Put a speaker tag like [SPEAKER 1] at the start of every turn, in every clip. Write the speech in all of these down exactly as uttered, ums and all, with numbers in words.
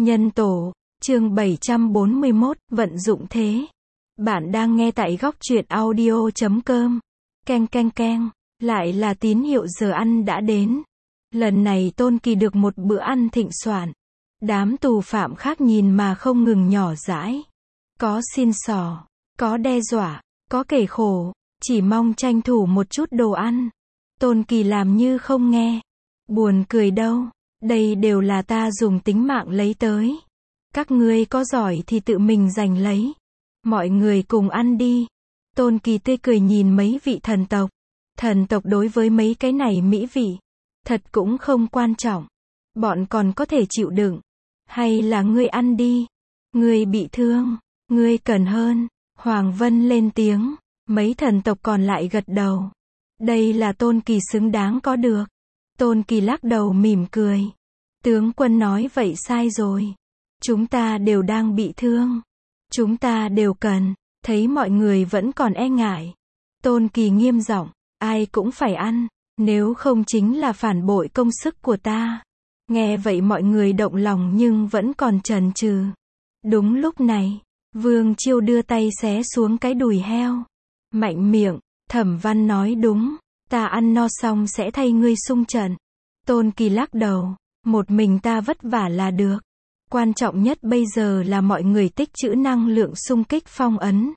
[SPEAKER 1] Nhân tổ, chương bảy trăm bốn mươi mốt, vận dụng thế. Bạn đang nghe tại góc truyện audio chấm com. Keng keng keng, lại là tín hiệu giờ ăn đã đến. Lần này Tôn Kỳ được một bữa ăn thịnh soạn. Đám tù phạm khác nhìn mà không ngừng nhỏ dãi. Có xin xỏ, có đe dọa, có kể khổ, chỉ mong tranh thủ một chút đồ ăn. Tôn Kỳ làm như không nghe. Buồn cười đâu, đây đều là ta dùng tính mạng lấy tới. Các ngươi có giỏi thì tự mình giành lấy. Mọi người cùng ăn đi. Tôn Kỳ tươi cười nhìn mấy vị thần tộc. Thần tộc đối với mấy cái này mỹ vị, thật cũng không quan trọng. Bọn còn có thể chịu đựng. Hay là ngươi ăn đi. Ngươi bị thương, ngươi cần hơn. Hoàng Vân lên tiếng. Mấy thần tộc còn lại gật đầu. Đây là Tôn Kỳ xứng đáng có được. Tôn Kỳ lắc đầu mỉm cười. Tướng quân nói vậy sai rồi. Chúng ta đều đang bị thương. Chúng ta đều cần. Thấy mọi người vẫn còn e ngại. Tôn Kỳ nghiêm giọng, ai cũng phải ăn. Nếu không chính là phản bội công sức của ta. Nghe vậy mọi người động lòng nhưng vẫn còn chần chừ. Đúng lúc này, Vương Chiêu đưa tay xé xuống cái đùi heo. Mạnh miệng, Thẩm Văn nói đúng. Ta ăn no xong sẽ thay ngươi xung trận. Tôn Kỳ lắc đầu. Một mình ta vất vả là được. Quan trọng nhất bây giờ là mọi người tích trữ năng lượng xung kích phong ấn.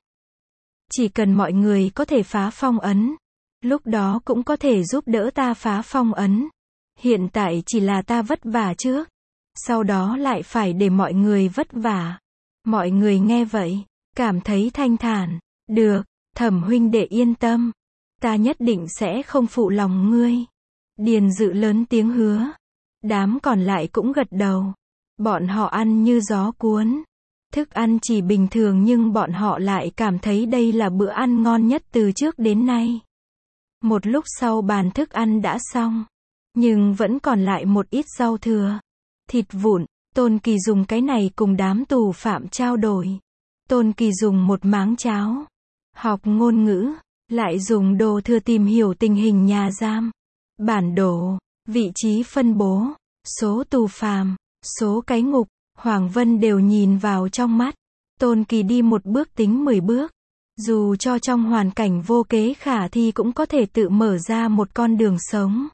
[SPEAKER 1] Chỉ cần mọi người có thể phá phong ấn, lúc đó cũng có thể giúp đỡ ta phá phong ấn. Hiện tại chỉ là ta vất vả trước. Sau đó lại phải để mọi người vất vả. Mọi người nghe vậy, cảm thấy thanh thản. Được, Thẩm huynh đệ yên tâm. Ta nhất định sẽ không phụ lòng ngươi. Điền Dự lớn tiếng hứa. Đám còn lại cũng gật đầu. Bọn họ ăn như gió cuốn. Thức ăn chỉ bình thường nhưng bọn họ lại cảm thấy đây là bữa ăn ngon nhất từ trước đến nay. Một lúc sau bàn thức ăn đã xong. Nhưng vẫn còn lại một ít rau thừa. Thịt vụn, Tôn Kỳ dùng cái này cùng đám tù phạm trao đổi. Tôn Kỳ dùng một máng cháo. Học ngôn ngữ, lại dùng đồ thừa tìm hiểu tình hình nhà giam. Bản đồ, vị trí phân bố, số tù phạm, số cái ngục, Hoàng Vân đều nhìn vào trong mắt. Tôn Kỳ đi một bước tính mười bước. Dù cho trong hoàn cảnh vô kế khả thi cũng có thể tự mở ra một con đường sống.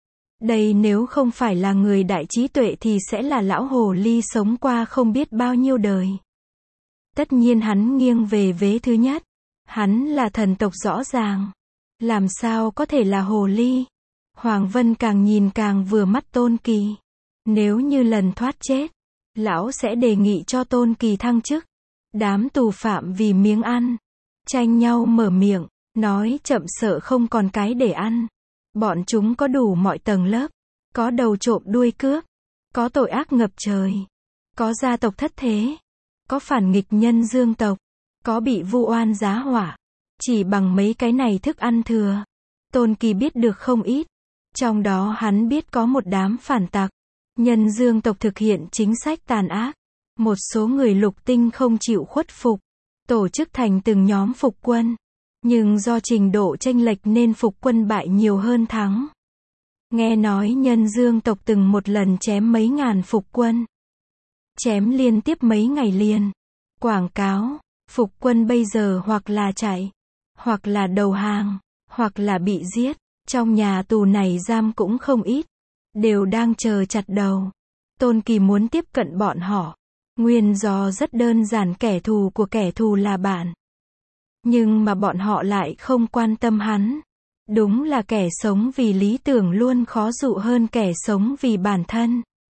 [SPEAKER 1] Đây nếu không phải là người đại trí tuệ thì sẽ là lão hồ ly sống qua không biết bao nhiêu đời. Tất nhiên hắn nghiêng về vế thứ nhất. Hắn là thần tộc rõ ràng. Làm sao có thể là hồ ly? Hoàng Vân càng nhìn càng vừa mắt Tôn Kỳ. Nếu như lần thoát chết, lão sẽ đề nghị cho Tôn Kỳ thăng chức. Đám tù phạm vì miếng ăn, tranh nhau mở miệng, nói chậm sợ không còn cái để ăn. Bọn chúng có đủ mọi tầng lớp. Có đầu trộm đuôi cướp. Có tội ác ngập trời. Có gia tộc thất thế. Có phản nghịch nhân dương tộc. Có bị vu oan giá họa. Chỉ bằng mấy cái này thức ăn thừa, Tôn Kỳ biết được không ít. Trong đó hắn biết có một đám phản tặc. Nhân dương tộc thực hiện chính sách tàn ác. Một số người lục tinh không chịu khuất phục. Tổ chức thành từng nhóm phục quân. Nhưng do trình độ chênh lệch nên phục quân bại nhiều hơn thắng. Nghe nói nhân dương tộc từng một lần chém mấy ngàn phục quân. Chém liên tiếp mấy ngày liền. Quảng cáo, phục quân bây giờ hoặc là chạy, hoặc là đầu hàng, hoặc là bị giết. Trong nhà tù này giam cũng không ít. Đều đang chờ chặt đầu. Tôn Kỳ muốn tiếp cận bọn họ. Nguyên do rất đơn giản, kẻ thù của kẻ thù là bạn. Nhưng mà bọn họ lại không quan tâm hắn. Đúng là kẻ sống vì lý tưởng luôn khó dụ hơn kẻ sống vì bản thân.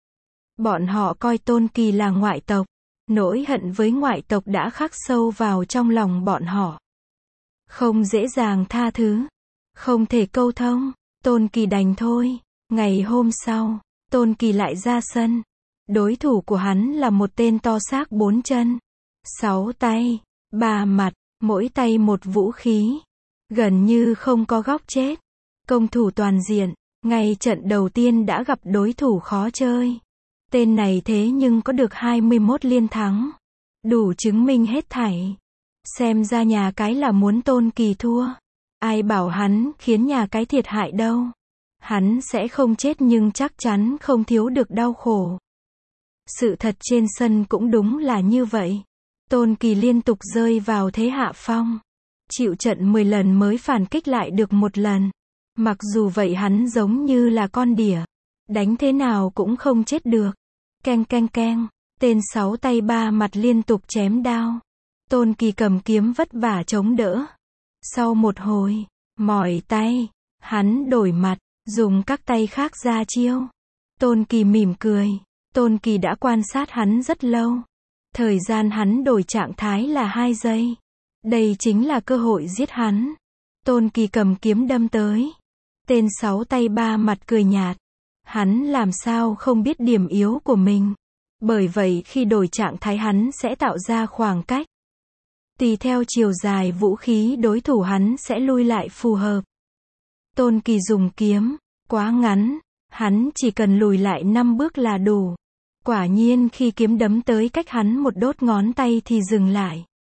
[SPEAKER 1] Bọn họ coi Tôn Kỳ là ngoại tộc. Nỗi hận với ngoại tộc đã khắc sâu vào trong lòng bọn họ. Không dễ dàng tha thứ. Không thể câu thông. Tôn Kỳ đành thôi. Ngày hôm sau, Tôn Kỳ lại ra sân. Đối thủ của hắn là một tên to xác bốn chân, sáu tay, ba mặt, mỗi tay một vũ khí. Gần như không có góc chết. Công thủ toàn diện. Ngay trận đầu tiên đã gặp đối thủ khó chơi. Tên này thế nhưng có được hai mươi mốt liên thắng. Đủ chứng minh hết thảy. Xem ra nhà cái là muốn Tôn Kỳ thua. Ai bảo hắn khiến nhà cái thiệt hại đâu. Hắn sẽ không chết nhưng chắc chắn không thiếu được đau khổ. Sự thật trên sân cũng đúng là như vậy. Tôn Kỳ liên tục rơi vào thế hạ phong. Chịu trận mười lần mới phản kích lại được một lần. Mặc dù vậy hắn giống như là con đỉa. Đánh thế nào cũng không chết được. Keng keng keng. Tên sáu tay ba mặt liên tục chém đao. Tôn Kỳ cầm kiếm vất vả chống đỡ. Sau một hồi, mỏi tay, hắn đổi mặt, dùng các tay khác ra chiêu. Tôn Kỳ mỉm cười. Tôn Kỳ đã quan sát hắn rất lâu. Thời gian hắn đổi trạng thái là hai giây. Đây chính là cơ hội giết hắn. Tôn Kỳ cầm kiếm đâm tới. Tên sáu tay ba mặt cười nhạt. Hắn làm sao không biết điểm yếu của mình. Bởi vậy khi đổi trạng thái hắn sẽ tạo ra khoảng cách. Tùy theo chiều dài vũ khí đối thủ hắn sẽ lui lại phù hợp. Tôn Kỳ dùng kiếm, quá ngắn, hắn chỉ cần lùi lại năm bước là đủ. Quả nhiên khi kiếm đấm tới cách hắn một đốt ngón tay thì dừng lại.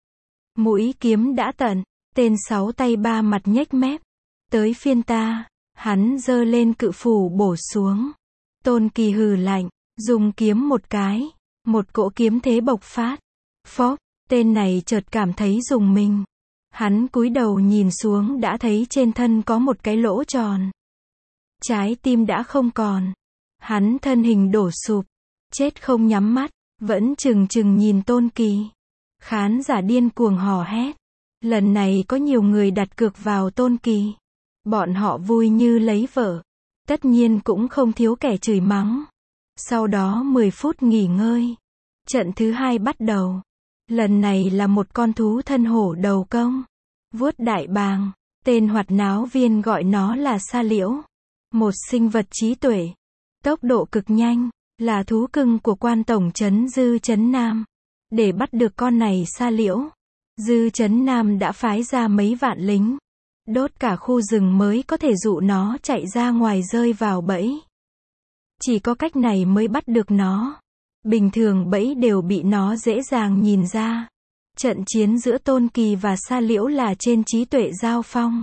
[SPEAKER 1] Mũi kiếm đã tận, tên sáu tay ba mặt nhếch mép. Tới phiên ta, hắn giơ lên cự phủ bổ xuống. Tôn Kỳ hừ lạnh, dùng kiếm một cái, một cỗ kiếm thế bộc phát. Phốc, tên này chợt cảm thấy rùng mình. Hắn cúi đầu nhìn xuống đã thấy trên thân có một cái lỗ tròn. Trái tim đã không còn. Hắn thân hình đổ sụp, chết không nhắm mắt, vẫn trừng trừng nhìn Tôn Kỳ. Khán giả điên cuồng hò hét. Lần này có nhiều người đặt cược vào Tôn Kỳ. Bọn họ vui như lấy vợ. Tất nhiên cũng không thiếu kẻ chửi mắng. Sau đó mười phút nghỉ ngơi. Trận thứ hai bắt đầu. Lần này là một con thú thân hổ đầu công. Vuốt đại bàng. Tên hoạt náo viên gọi nó là sa liễu. Một sinh vật trí tuệ. Tốc độ cực nhanh. Là thú cưng của quan tổng trấn Dư Trấn Nam. Để bắt được con này sa liễu, Dư Trấn Nam đã phái ra mấy vạn lính. Đốt cả khu rừng mới có thể dụ nó chạy ra ngoài rơi vào bẫy. Chỉ có cách này mới bắt được nó. Bình thường bẫy đều bị nó dễ dàng nhìn ra. Trận chiến giữa Tôn Kỳ và sa liễu là trên trí tuệ giao phong.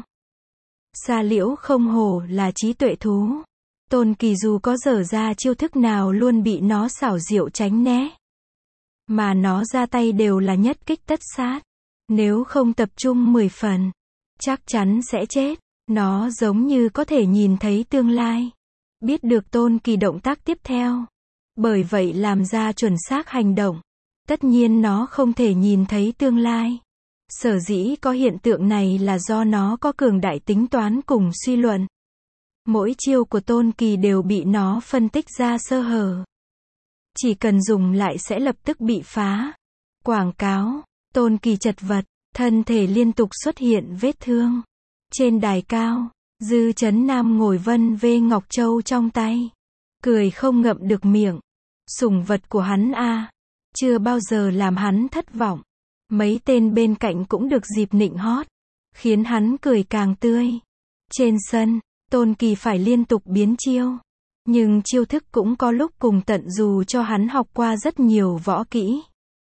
[SPEAKER 1] Sa liễu không hổ là trí tuệ thú. Tôn Kỳ dù có dở ra chiêu thức nào luôn bị nó xảo diệu tránh né. Mà nó ra tay đều là nhất kích tất sát. Nếu không tập trung mười phần, chắc chắn sẽ chết. Nó giống như có thể nhìn thấy tương lai. Biết được Tôn Kỳ động tác tiếp theo. Bởi vậy làm ra chuẩn xác hành động. Tất nhiên nó không thể nhìn thấy tương lai. Sở dĩ có hiện tượng này là do nó có cường đại tính toán cùng suy luận. Mỗi chiêu của Tôn Kỳ đều bị nó phân tích ra sơ hở. Chỉ cần dùng lại sẽ lập tức bị phá. Quảng cáo, Tôn Kỳ chật vật, thân thể liên tục xuất hiện vết thương. Trên đài cao, Dư Trấn Nam ngồi vân vê ngọc châu trong tay. Cười không ngậm được miệng. Sủng vật của hắn a, chưa bao giờ làm hắn thất vọng. Mấy tên bên cạnh cũng được dịp nịnh hót. Khiến hắn cười càng tươi. Trên sân, Tôn Kỳ phải liên tục biến chiêu. Nhưng chiêu thức cũng có lúc cùng tận dù cho hắn học qua rất nhiều võ kỹ.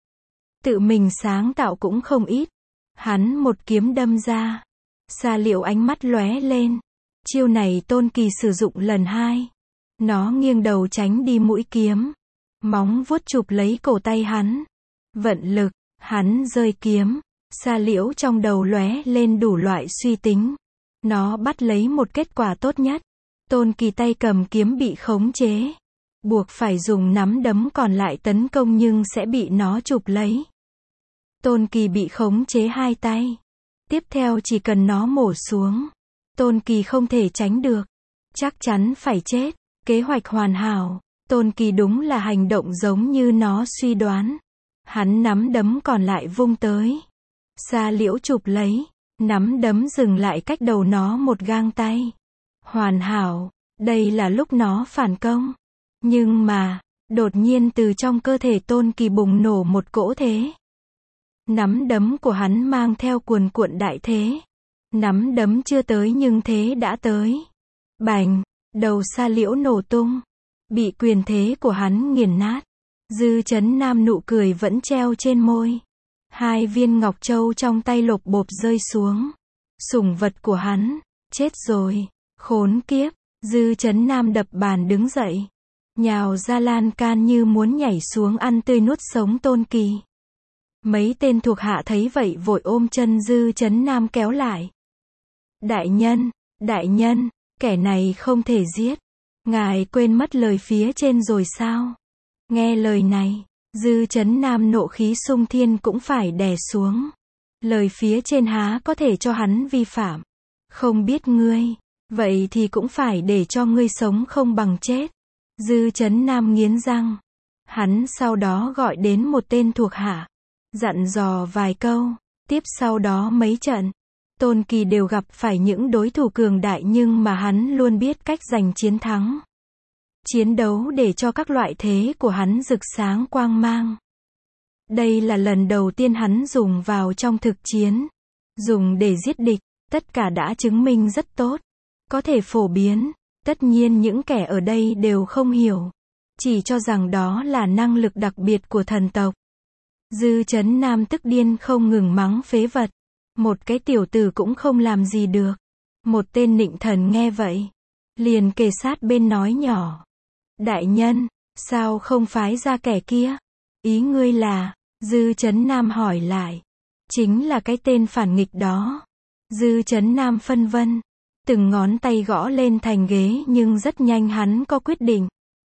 [SPEAKER 1] Tự mình sáng tạo cũng không ít. Hắn một kiếm đâm ra. Sa liễu ánh mắt lóe lên. Chiêu này Tôn Kỳ sử dụng lần hai. Nó nghiêng đầu tránh đi mũi kiếm. Móng vuốt chụp lấy cổ tay hắn. Vận lực, hắn rơi kiếm. Sa liễu trong đầu lóe lên đủ loại suy tính. Nó bắt lấy một kết quả tốt nhất. Tôn Kỳ tay cầm kiếm bị khống chế. Buộc phải dùng nắm đấm còn lại tấn công nhưng sẽ bị nó chụp lấy. Tôn Kỳ bị khống chế hai tay. Tiếp theo chỉ cần nó mổ xuống. Tôn Kỳ không thể tránh được. Chắc chắn phải chết. Kế hoạch hoàn hảo. Tôn Kỳ đúng là hành động giống như nó suy đoán. Hắn nắm đấm còn lại vung tới. Sa liễu chụp lấy. Nắm đấm dừng lại cách đầu nó một gang tay. Hoàn hảo. Đây là lúc nó phản công. Nhưng mà, đột nhiên từ trong cơ thể Tôn Kỳ bùng nổ một cỗ thế. Nắm đấm của hắn mang theo cuồn cuộn đại thế. Nắm đấm chưa tới nhưng thế đã tới. Bành, đầu sa liễu nổ tung. Bị quyền thế của hắn nghiền nát. Dư Trấn Nam nụ cười vẫn treo trên môi. Hai viên ngọc châu trong tay lộc bộp rơi xuống. Sủng vật của hắn, chết rồi. Khốn kiếp, Dư Trấn Nam đập bàn đứng dậy. nhào ra lan can như muốn nhảy xuống ăn tươi nuốt sống Tôn Kỳ. Mấy tên thuộc hạ thấy vậy vội ôm chân Dư Chấn Nam kéo lại. Đại nhân, đại nhân, kẻ này không thể giết. Ngài quên mất lời phía trên rồi sao? Nghe lời này, Dư Chấn Nam nộ khí xung thiên cũng phải đè xuống. Lời phía trên há có thể cho hắn vi phạm. Không biết ngươi, vậy thì cũng phải để cho ngươi sống không bằng chết. Dư Chấn Nam nghiến răng. Hắn sau đó gọi đến một tên thuộc hạ, dặn dò vài câu. Tiếp sau đó mấy trận, Tôn Kỳ đều gặp phải những đối thủ cường đại nhưng mà hắn luôn biết cách giành chiến thắng. Chiến đấu để cho các loại thế của hắn rực sáng quang mang. Đây là lần đầu tiên hắn dùng vào trong thực chiến. Dùng để giết địch, tất cả đã chứng minh rất tốt. Có thể phổ biến, tất nhiên những kẻ ở đây đều không hiểu. Chỉ cho rằng đó là năng lực đặc biệt của thần tộc. Dư Chấn Nam tức điên không ngừng mắng phế vật. Một cái tiểu tử cũng không làm gì được. Một tên nịnh thần nghe vậy, liền kề sát bên nói nhỏ. Đại nhân, sao không phái ra kẻ kia? Ý ngươi là, Dư Chấn Nam hỏi lại. Chính là cái tên phản nghịch đó. Dư Chấn Nam phân vân. Từng ngón tay gõ lên thành ghế nhưng rất nhanh hắn có quyết định.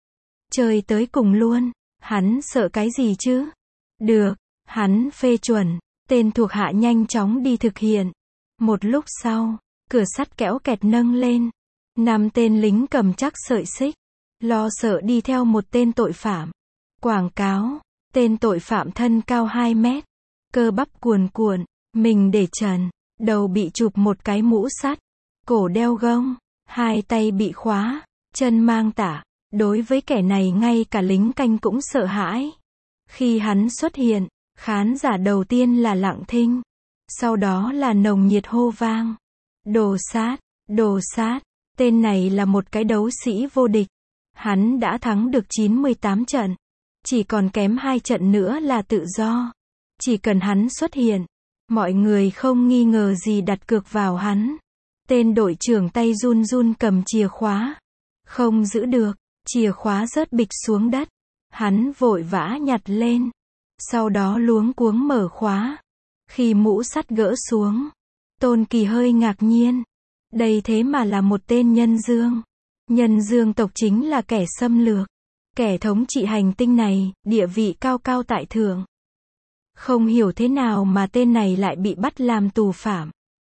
[SPEAKER 1] Chơi tới cùng luôn, hắn sợ cái gì chứ? Được, hắn phê chuẩn. Tên thuộc hạ nhanh chóng đi thực hiện. Một lúc sau, cửa sắt kéo kẹt nâng lên. Năm tên lính cầm chắc sợi xích, lo sợ đi theo một tên tội phạm. Quảng cáo, tên tội phạm thân cao hai mét, cơ bắp cuồn cuộn, mình để trần, đầu bị chụp một cái mũ sắt, cổ đeo gông, hai tay bị khóa, chân mang tả. Đối với kẻ này ngay cả lính canh cũng sợ hãi. Khi hắn xuất hiện, khán giả đầu tiên là lặng thinh, sau đó là nồng nhiệt hô vang. Đồ sát, đồ sát, tên này là một cái đấu sĩ vô địch. Hắn đã thắng được chín mươi tám trận, chỉ còn kém hai trận nữa là tự do. Chỉ cần hắn xuất hiện, mọi người không nghi ngờ gì đặt cược vào hắn. Tên đội trưởng tay run run cầm chìa khóa, không giữ được, chìa khóa rớt bịch xuống đất. Hắn vội vã nhặt lên, sau đó luống cuống mở khóa. Khi mũ sắt gỡ xuống, Tôn Kỳ hơi ngạc nhiên. Đây thế mà là một tên nhân dương. Nhân dương tộc chính là kẻ xâm lược, kẻ thống trị hành tinh này, địa vị cao cao tại thượng. Không hiểu thế nào mà tên này lại bị bắt làm tù phạm,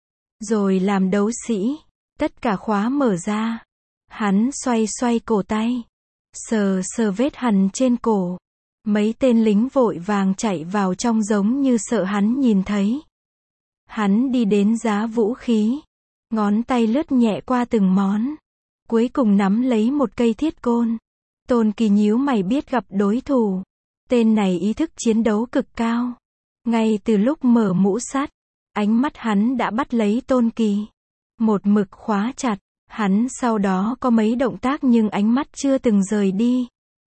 [SPEAKER 1] rồi làm đấu sĩ. Tất cả khóa mở ra. Hắn xoay xoay cổ tay, sờ sờ vết hằn trên cổ. Mấy tên lính vội vàng chạy vào trong giống như sợ hắn nhìn thấy. Hắn đi đến giá vũ khí, ngón tay lướt nhẹ qua từng món, cuối cùng nắm lấy một cây thiết côn. Tôn Kỳ nhíu mày biết gặp đối thủ. Tên này ý thức chiến đấu cực cao. Ngay từ lúc mở mũ sắt, ánh mắt hắn đã bắt lấy Tôn Kỳ. Một mực khóa chặt. Hắn sau đó có mấy động tác nhưng ánh mắt chưa từng rời đi.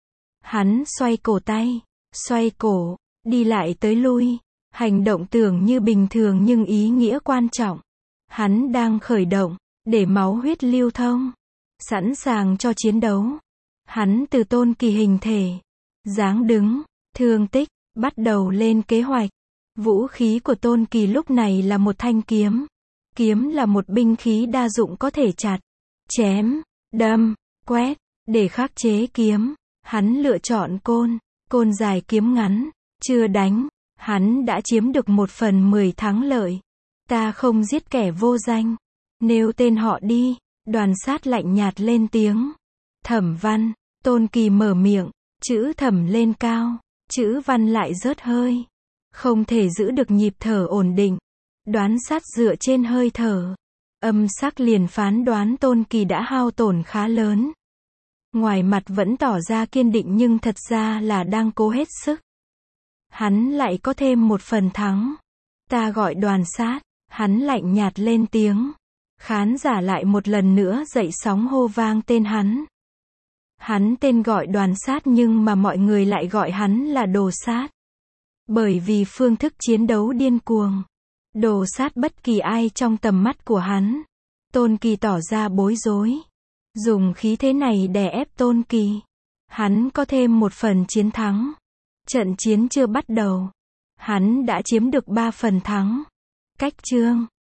[SPEAKER 1] Hắn xoay cổ tay, xoay cổ, đi lại tới lui. Hành động tưởng như bình thường nhưng ý nghĩa quan trọng. Hắn đang khởi động, để máu huyết lưu thông, sẵn sàng cho chiến đấu. Hắn từ Tôn Kỳ hình thể, dáng đứng, thương tích, bắt đầu lên kế hoạch. Vũ khí của Tôn Kỳ lúc này là một thanh kiếm. Kiếm là một binh khí đa dụng có thể chặt, chém, đâm, quét. Để khắc chế kiếm, hắn lựa chọn côn, côn dài kiếm ngắn. Chưa đánh, hắn đã chiếm được một phần mười thắng lợi. Ta không giết kẻ vô danh. Nêu tên họ đi. Đoàn sát lạnh nhạt lên tiếng. Thẩm Văn. Tôn Kỳ mở miệng, chữ thẩm lên cao, chữ văn lại rớt hơi. Không thể giữ được nhịp thở ổn định. Đoán sát dựa trên hơi thở. Âm sắc liền phán đoán Tôn Kỳ đã hao tổn khá lớn. Ngoài mặt vẫn tỏ ra kiên định nhưng thật ra là đang cố hết sức. Hắn lại có thêm một phần thắng. Ta gọi đoàn sát. Hắn lạnh nhạt lên tiếng. Khán giả lại một lần nữa dậy sóng hô vang tên hắn. Hắn tên gọi đoàn sát nhưng mà mọi người lại gọi hắn là đồ sát. Bởi vì phương thức chiến đấu điên cuồng. Đồ sát bất kỳ ai trong tầm mắt của hắn. Tôn Kỳ tỏ ra bối rối. Dùng khí thế này đè ép Tôn Kỳ. Hắn có thêm một phần chiến thắng. Trận chiến chưa bắt đầu. Hắn đã chiếm được ba phần thắng. Cách chương